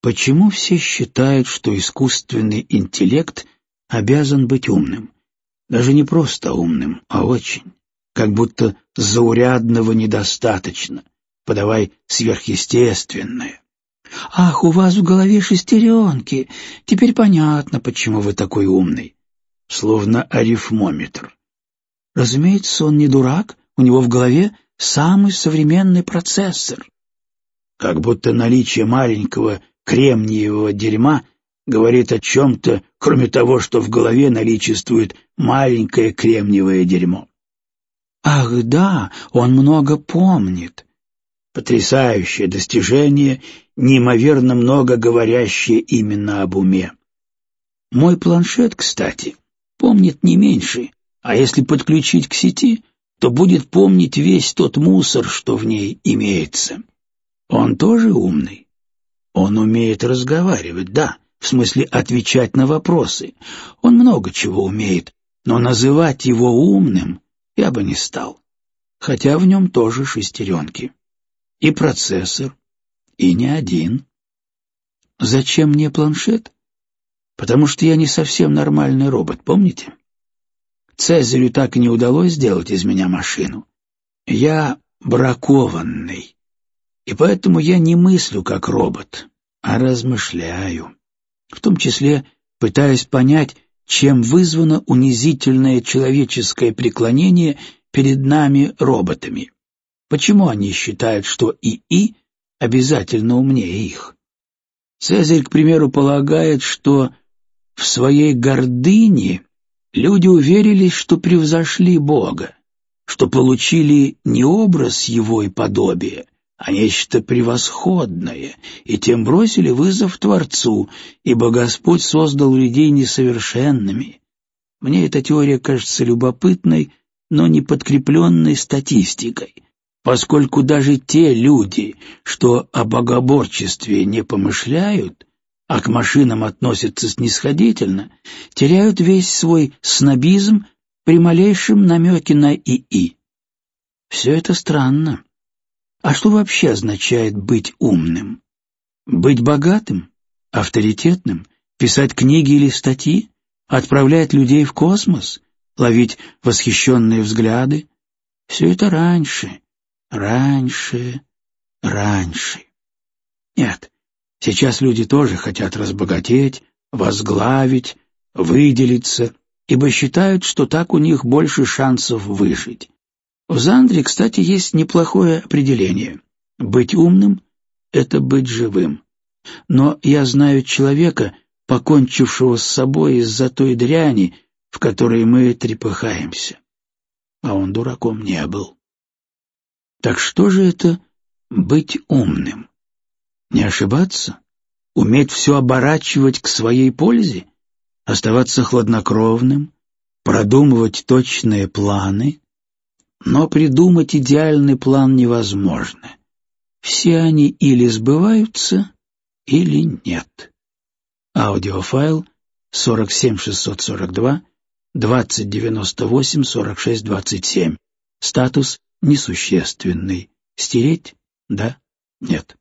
Почему все считают, что искусственный интеллект обязан быть умным? Даже не просто умным, а очень. Как будто заурядного недостаточно. Подавай сверхъестественное. «Ах, у вас в голове шестеренки! Теперь понятно, почему вы такой умный». Словно арифмометр. Разумеется, он не дурак, у него в голове самый современный процессор. Как будто наличие маленького кремниевого дерьма говорит о чем-то, кроме того, что в голове наличествует маленькое кремниевое дерьмо. Ах да, он много помнит. Потрясающее достижение, неимоверно много говорящее именно об уме. Мой планшет, кстати, помнит не меньше, а если подключить к сети, то будет помнить весь тот мусор, что в ней имеется. Он тоже умный. Он умеет разговаривать, да, в смысле отвечать на вопросы. Он много чего умеет, но называть его умным я бы не стал. Хотя в нем тоже шестеренки. И процессор, и не один. Зачем мне планшет? Потому что я не совсем нормальный робот, помните? Цезарю так и не удалось сделать из меня машину. Я бракованный, и поэтому я не мыслю как робот, а размышляю, в том числе пытаясь понять, чем вызвано унизительное человеческое преклонение перед нами, роботами. Почему они считают, что ИИ обязательно умнее их? Цезарь, к примеру, полагает, что в своей гордыне люди уверились, что превзошли Бога, что получили не образ его и подобие, а нечто превосходное, и тем бросили вызов Творцу, ибо Господь создал людей несовершенными. Мне эта теория кажется любопытной, но не подкрепленной статистикой, поскольку даже те люди, что о богоборчестве не помышляют, а к машинам относятся снисходительно, теряют весь свой снобизм при малейшем намеке на ИИ. Все это странно. А что вообще означает быть умным? Быть богатым? Авторитетным? Писать книги или статьи? Отправлять людей в космос? Ловить восхищенные взгляды? Все это раньше. Нет, сейчас люди тоже хотят разбогатеть, возглавить, выделиться, ибо считают, что так у них больше шансов выжить. В Зандре, кстати, есть неплохое определение. Быть умным — это быть живым. Но я знаю человека, покончившего с собой из-за той дряни, в которой мы трепыхаемся. А он дураком не был. Так что же это быть умным? Не ошибаться? Уметь все оборачивать к своей пользе? Оставаться хладнокровным? Продумывать точные планы? Но придумать идеальный план невозможно. Все они или сбываются, или нет. Аудиофайл 47642, 2098, 4627. Статус несущественный. Стереть? Да? Нет.